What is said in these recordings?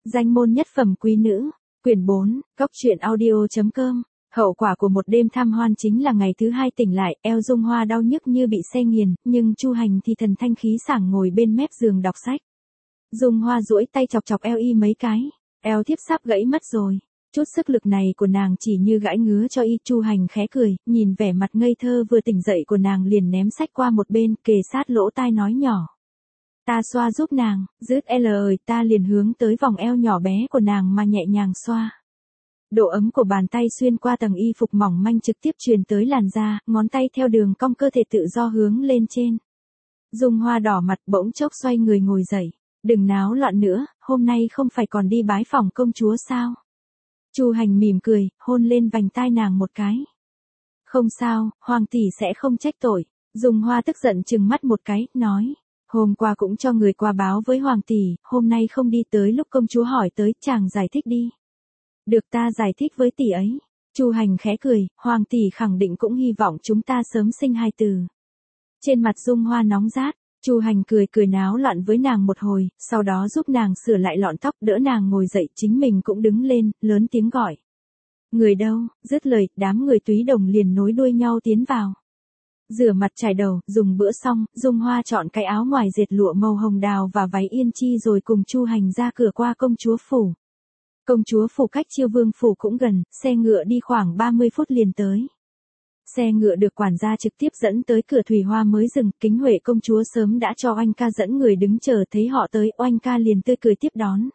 Danh môn nhất phẩm quý nữ, quyển 4, Cốc truyện audio.com. Hậu quả của một đêm tham hoan chính là ngày thứ hai tỉnh lại, eo Dung Hoa đau nhức như bị xe nghiền, nhưng Chu Hành thì thần thanh khí sảng ngồi bên mép giường đọc sách. Dung Hoa duỗi tay chọc chọc eo y mấy cái, eo thiếp sắp gãy mất rồi. Chút sức lực này của nàng chỉ như gãi ngứa cho y. Chu Hành khẽ cười, nhìn vẻ mặt ngây thơ vừa tỉnh dậy của nàng liền ném sách qua một bên, kề sát lỗ tai nói nhỏ. Ta xoa giúp nàng, dứt lời ta liền hướng tới vòng eo nhỏ bé của nàng mà nhẹ nhàng xoa. Độ ấm của bàn tay xuyên qua tầng y phục mỏng manh trực tiếp truyền tới làn da, ngón tay theo đường cong cơ thể tự do hướng lên trên. Dung Hoa đỏ mặt bỗng chốc xoay người ngồi dậy. Đừng náo loạn nữa, hôm nay không phải còn đi bái phỏng công chúa sao? Chu Hành mỉm cười, hôn lên vành tai nàng một cái. Không sao, hoàng tỷ sẽ không trách tội. Dung Hoa tức giận trừng mắt một cái, nói. Hôm qua cũng cho người qua báo với hoàng tỷ, hôm nay không đi tới lúc công chúa hỏi tới, chàng giải thích đi. Được ta giải thích với tỷ ấy. Chu Hành khẽ cười, hoàng tỷ khẳng định cũng hy vọng chúng ta sớm sinh hai từ. Trên mặt Dung Hoa nóng rát, Chu Hành cười náo loạn với nàng một hồi, sau đó giúp nàng sửa lại lọn tóc, đỡ nàng ngồi dậy, chính mình cũng đứng lên, lớn tiếng gọi. Người đâu? Dứt lời, đám người túy đồng liền nối đuôi nhau tiến vào. Rửa mặt chải đầu, dùng bữa xong, Dung Hoa chọn cái áo ngoài dệt lụa màu hồng đào và váy yên chi rồi cùng Chu Hành ra cửa qua công chúa phủ. Công chúa phủ cách Chiêu Vương phủ cũng gần, xe ngựa đi khoảng 30 phút liền tới. Xe ngựa được quản gia trực tiếp dẫn tới cửa thủy hoa mới dừng, Kính Huệ công chúa sớm đã cho oanh ca dẫn người đứng chờ, thấy họ tới, oanh ca liền tươi cười tiếp đón.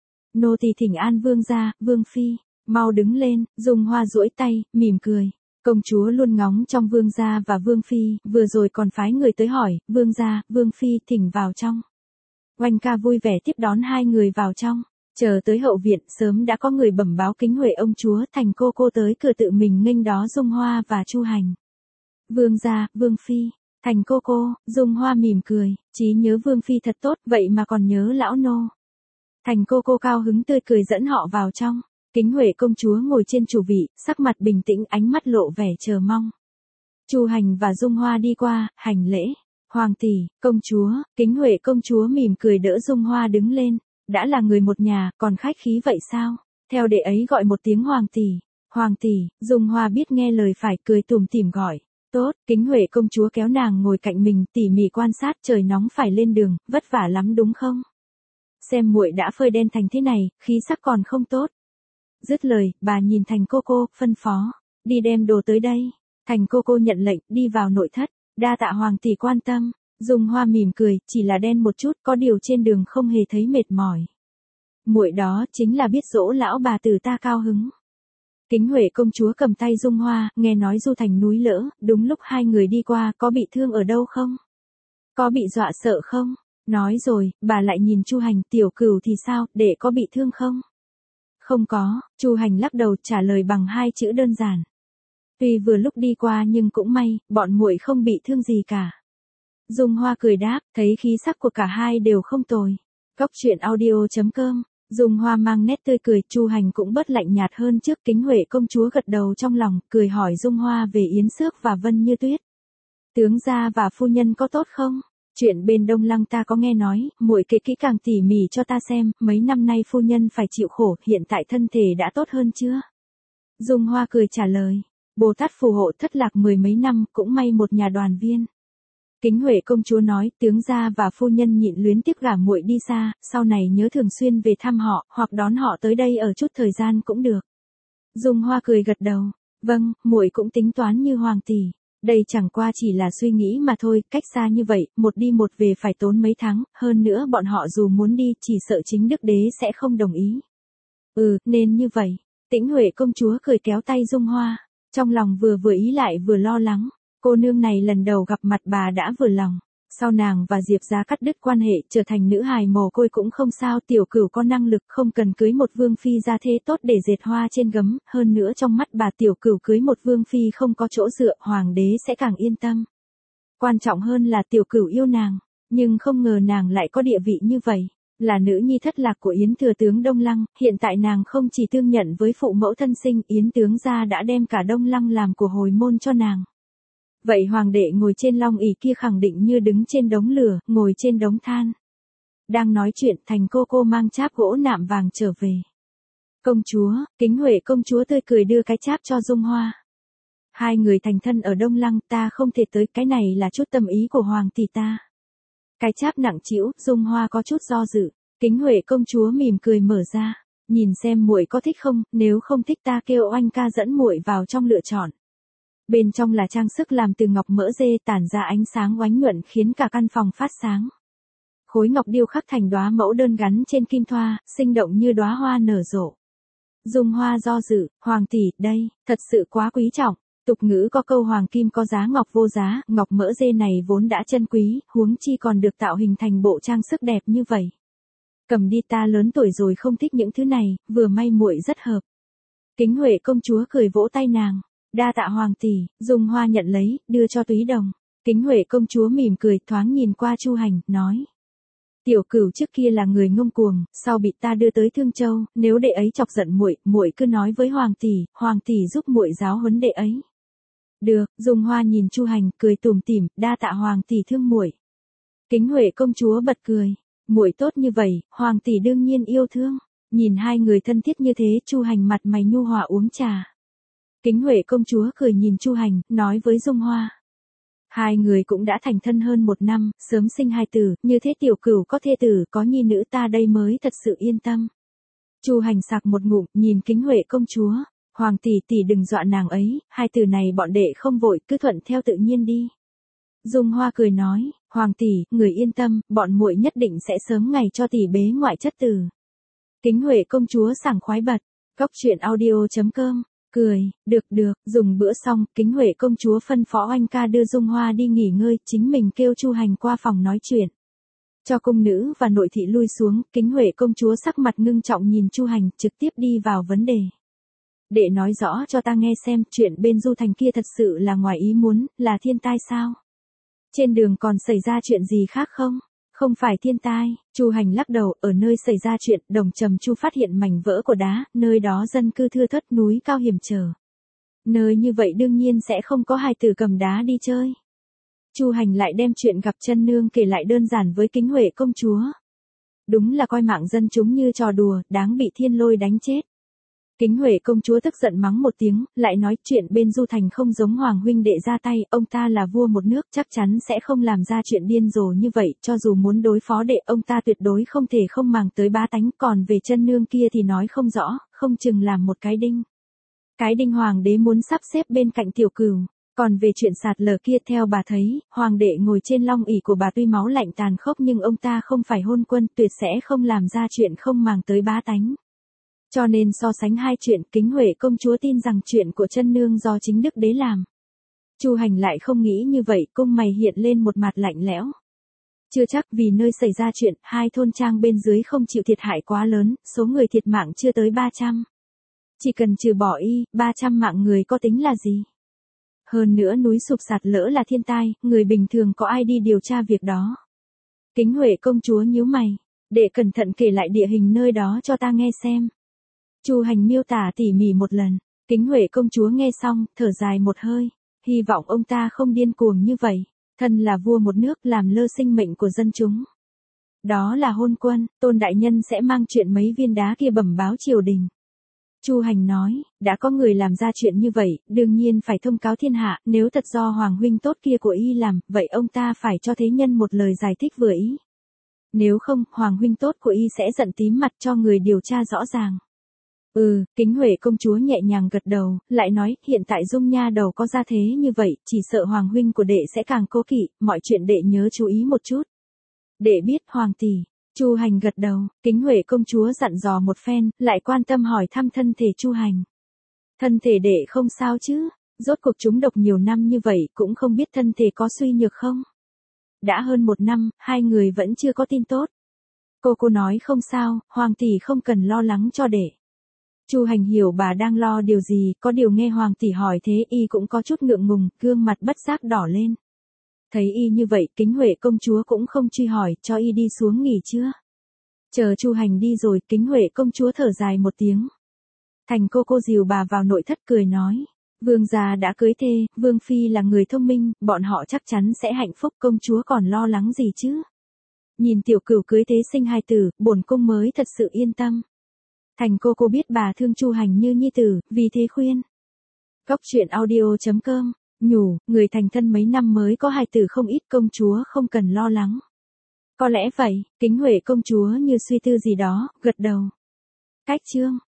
Nô tỳ thỉnh an vương gia, vương phi, mau đứng lên. Dung Hoa duỗi tay, mỉm cười. Công chúa luôn ngóng trong vương gia và vương phi, vừa rồi còn phái người tới hỏi, vương gia, vương phi thỉnh vào trong. Oanh ca vui vẻ tiếp đón hai người vào trong. Chờ tới hậu viện, sớm đã có người bẩm báo Kính Huệ ông chúa Thành cô tới cửa tự mình nghênh đón Dung Hoa và Chu Hành. Vương gia, vương phi, Thành cô, Dung Hoa mỉm cười, trí nhớ vương phi thật tốt, vậy mà còn nhớ lão nô. Thành cô cao hứng tươi cười dẫn họ vào trong. Kính Huệ công chúa ngồi trên chủ vị, sắc mặt bình tĩnh, ánh mắt lộ vẻ chờ mong. Chu Hành và Dung Hoa đi qua, hành lễ. Hoàng tỷ, công chúa. Kính Huệ công chúa mỉm cười đỡ Dung Hoa đứng lên. Đã là người một nhà, còn khách khí vậy sao? Theo đệ ấy gọi một tiếng hoàng tỷ. Hoàng tỷ. Dung Hoa biết nghe lời phải, cười tủm tỉm gọi. Tốt. Kính Huệ công chúa kéo nàng ngồi cạnh mình, tỉ mỉ quan sát, trời nóng phải lên đường, vất vả lắm đúng không? Xem muội đã phơi đen thành thế này, khí sắc còn không tốt. Dứt lời, bà nhìn Thành cô, phân phó. Đi đem đồ tới đây. Thành cô nhận lệnh, đi vào nội thất. Đa tạ hoàng tỷ quan tâm. Dung Hoa mỉm cười, chỉ là đen một chút, có điều trên đường không hề thấy mệt mỏi. Muội đó chính là biết dỗ lão bà tử ta cao hứng. Kính Huệ công chúa cầm tay Dung Hoa, nghe nói du thành núi lỡ, đúng lúc hai người đi qua, có bị thương ở đâu không? Có bị dọa sợ không? Nói rồi, bà lại nhìn Chu Hành, tiểu cửu thì sao, đệ có bị thương không? Không có. Chu Hành lắc đầu trả lời bằng hai chữ đơn giản. Tuy vừa lúc đi qua nhưng cũng may, bọn muội không bị thương gì cả. Dung Hoa cười đáp, thấy khí sắc của cả hai đều không tồi. Cốc truyện audio.com. Dung Hoa mang nét tươi cười, Chu Hành cũng bớt lạnh nhạt hơn trước. Kính Huệ công chúa gật đầu trong lòng, cười hỏi Dung Hoa về Yến Xước và Vân Như Tuyết. Tướng gia và phu nhân có tốt không? Chuyện bên Đông Lăng ta có nghe nói, muội kể kỹ càng tỉ mỉ cho ta xem, mấy năm nay phu nhân phải chịu khổ, hiện tại thân thể đã tốt hơn chưa? Dung Hoa cười trả lời, Bồ Tát phù hộ thất lạc 10 mấy năm, cũng may một nhà đoàn viên. Kính Huệ công chúa nói, tướng gia và phu nhân nhịn luyến tiếc gả muội đi xa, sau này nhớ thường xuyên về thăm họ, hoặc đón họ tới đây ở chút thời gian cũng được. Dung Hoa cười gật đầu, vâng, muội cũng tính toán như hoàng tỷ. Đây chẳng qua chỉ là suy nghĩ mà thôi, cách xa như vậy, một đi một về phải tốn mấy tháng, hơn nữa bọn họ dù muốn đi, chỉ sợ chính đức đế sẽ không đồng ý. Nên như vậy. Tĩnh Huệ công chúa cười kéo tay Dung Hoa, trong lòng vừa ý lại vừa lo lắng. Cô nương này lần đầu gặp mặt bà đã vừa lòng. Sau nàng và Diệp gia cắt đứt quan hệ, trở thành nữ hài mồ côi cũng không sao, tiểu cửu có năng lực, không cần cưới một vương phi gia thế tốt để dệt hoa trên gấm, hơn nữa trong mắt bà tiểu cửu cưới một vương phi không có chỗ dựa, hoàng đế sẽ càng yên tâm. Quan trọng hơn là tiểu cửu yêu nàng, nhưng không ngờ nàng lại có địa vị như vậy, là nữ nhi thất lạc của Yến thừa tướng Đông Lăng, hiện tại nàng không chỉ tương nhận với phụ mẫu thân sinh, Yến tướng gia đã đem cả Đông Lăng làm của hồi môn cho nàng. Vậy hoàng đệ ngồi trên long ỷ kia khẳng định như đứng trên đống lửa, ngồi trên đống than. Đang nói chuyện, Thành cô mang cháp gỗ nạm vàng trở về. Công chúa, Kính Huệ công chúa tươi cười đưa cái cháp cho Dung Hoa. Hai người thành thân ở Đông Lăng, ta không thể tới, cái này là chút tâm ý của hoàng tỷ ta. Cái cháp nặng trĩu, Dung Hoa có chút do dự. Kính Huệ công chúa mỉm cười mở ra, nhìn xem muội có thích không, nếu không thích ta kêu oanh ca dẫn muội vào trong lựa chọn. Bên trong là trang sức làm từ ngọc mỡ dê tản ra ánh sáng oánh nhuận khiến cả căn phòng phát sáng. Khối ngọc điêu khắc thành đóa mẫu đơn gắn trên kim thoa, sinh động như đóa hoa nở rộ. Dung Hoa do dự, hoàng tỷ, đây, thật sự quá quý trọng. Tục ngữ có câu hoàng kim có giá ngọc vô giá, ngọc mỡ dê này vốn đã chân quý, huống chi còn được tạo hình thành bộ trang sức đẹp như vậy. Cầm đi, ta lớn tuổi rồi không thích những thứ này, vừa may muội rất hợp. Kính Huệ công chúa cười vỗ tay nàng, đa tạ hoàng tỷ. Dung Hoa nhận lấy, đưa cho Túy Đồng. Kính Huệ công chúa mỉm cười, thoáng nhìn qua Chu Hành, nói: Tiểu Cửu trước kia là người ngông cuồng, sau bị ta đưa tới Thương Châu, nếu đệ ấy chọc giận muội, muội cứ nói với hoàng tỷ giúp muội giáo huấn đệ ấy. Được. Dung Hoa nhìn Chu Hành, cười tủm tỉm, đa tạ hoàng tỷ thương muội. Kính Huệ công chúa bật cười, muội tốt như vậy, hoàng tỷ đương nhiên yêu thương. Nhìn hai người thân thiết như thế, Chu Hành mặt mày nhu hòa uống trà. Kính Huệ công chúa cười nhìn Chu Hành, nói với Dung Hoa: Hai người cũng đã thành thân hơn 1 năm, sớm sinh hai tử, như thế Tiểu Cửu có thê tử, có nhi nữ ta đây mới thật sự yên tâm. Chu Hành sặc một ngụm, nhìn Kính Huệ công chúa, hoàng tỷ tỷ đừng dọa nàng ấy, hai từ này bọn đệ không vội, cứ thuận theo tự nhiên đi. Dung Hoa cười nói, hoàng tỷ, người yên tâm, bọn muội nhất định sẽ sớm ngày cho tỷ bế ngoại chất tử. Kính Huệ công chúa sảng khoái bật, goctruyện.audio.com, cười, được, dùng bữa xong, Kính Huệ công chúa phân phó oanh ca đưa Dung Hoa đi nghỉ ngơi, chính mình kêu Chu Hành qua phòng nói chuyện. Cho cung nữ và nội thị lui xuống, Kính Huệ công chúa sắc mặt ngưng trọng nhìn Chu Hành, trực tiếp đi vào vấn đề. Đệ nói rõ cho ta nghe xem, chuyện bên Du Thành kia thật sự là ngoài ý muốn, là thiên tai sao? Trên đường còn xảy ra chuyện gì khác không? Không phải thiên tai. Chu Hành lắc đầu, ở nơi xảy ra chuyện, Đồng Trầm Chu phát hiện mảnh vỡ của đá, nơi đó dân cư thưa thớt, núi cao hiểm trở. Nơi như vậy đương nhiên sẽ không có hài tử cầm đá đi chơi. Chu Hành lại đem chuyện gặp chân nương kể lại đơn giản với Kính Huệ công chúa. Đúng là coi mạng dân chúng như trò đùa, đáng bị thiên lôi đánh chết. Kính Huệ công chúa tức giận mắng một tiếng, lại nói chuyện bên Du Thành không giống hoàng huynh đệ ra tay, ông ta là vua một nước, chắc chắn sẽ không làm ra chuyện điên rồ như vậy, cho dù muốn đối phó đệ, ông ta tuyệt đối không thể không màng tới bá tánh, còn về chân nương kia thì nói không rõ, không chừng làm một cái đinh. Cái đinh hoàng đế muốn sắp xếp bên cạnh Tiểu Cửu. Còn về chuyện sạt lở kia, theo bà thấy, hoàng đệ ngồi trên long ỷ của bà tuy máu lạnh tàn khốc nhưng ông ta không phải hôn quân, tuyệt sẽ không làm ra chuyện không màng tới bá tánh. Cho nên so sánh hai chuyện, Kính Huệ công chúa tin rằng chuyện của chân nương do chính đức đế làm. Chu Hành lại không nghĩ như vậy, cung mày hiện lên một mặt lạnh lẽo. Chưa chắc, vì nơi xảy ra chuyện, hai thôn trang bên dưới không chịu thiệt hại quá lớn, số người thiệt mạng chưa tới 300. Chỉ cần trừ bỏ 300 mạng người có tính là gì? Hơn nữa núi sụp sạt lỡ là thiên tai, người bình thường có ai đi điều tra việc đó? Kính Huệ công chúa nhíu mày, để cẩn thận kể lại địa hình nơi đó cho ta nghe xem. Chu Hành miêu tả tỉ mỉ một lần, Kính Huệ công chúa nghe xong, thở dài một hơi, hy vọng ông ta không điên cuồng như vậy, thân là vua một nước làm lơ sinh mệnh của dân chúng. Đó là hôn quân, Tôn đại nhân sẽ mang chuyện mấy viên đá kia bẩm báo triều đình. Chu Hành nói, đã có người làm ra chuyện như vậy, đương nhiên phải thông cáo thiên hạ, nếu thật do hoàng huynh tốt kia của y làm, vậy ông ta phải cho thế nhân một lời giải thích vừa ý. Nếu không, hoàng huynh tốt của y sẽ giận tím mặt cho người điều tra rõ ràng. Kính Huệ công chúa nhẹ nhàng gật đầu, lại nói, hiện tại Dung nha đầu có ra thế như vậy, chỉ sợ hoàng huynh của đệ sẽ càng cố kỵ, mọi chuyện đệ nhớ chú ý một chút. Đệ biết hoàng tỷ. Chu Hành gật đầu, Kính Huệ công chúa dặn dò một phen, lại quan tâm hỏi thăm thân thể Chu Hành. Thân thể đệ không sao chứ, rốt cuộc trúng độc nhiều năm như vậy, cũng không biết thân thể có suy nhược không. Đã hơn 1 năm, hai người vẫn chưa có tin tốt. Cô nói không sao, hoàng tỷ không cần lo lắng cho đệ. Chu Hành hiểu bà đang lo điều gì, có điều nghe hoàng tỷ hỏi thế y cũng có chút ngượng ngùng, gương mặt bất giác đỏ lên. Thấy y như vậy, Kính Huệ công chúa cũng không truy hỏi, cho y đi xuống nghỉ chưa. Chờ Chu Hành đi rồi, Kính Huệ công chúa thở dài một tiếng. Thành cô dìu bà vào nội thất cười nói, vương gia đã cưới thê, vương phi là người thông minh, bọn họ chắc chắn sẽ hạnh phúc, công chúa còn lo lắng gì chứ. Nhìn tiểu cửu cưới thế sinh hài tử, bổn cung mới thật sự yên tâm. Thành cô biết bà thương Chu Hành như nhi tử, vì thế khuyên. Góc truyện audio.com, nhủ, người thành thân mấy năm mới có hài tử không ít, công chúa không cần lo lắng. Có lẽ vậy, Kính Huệ công chúa như suy tư gì đó, gật đầu. Cách chương.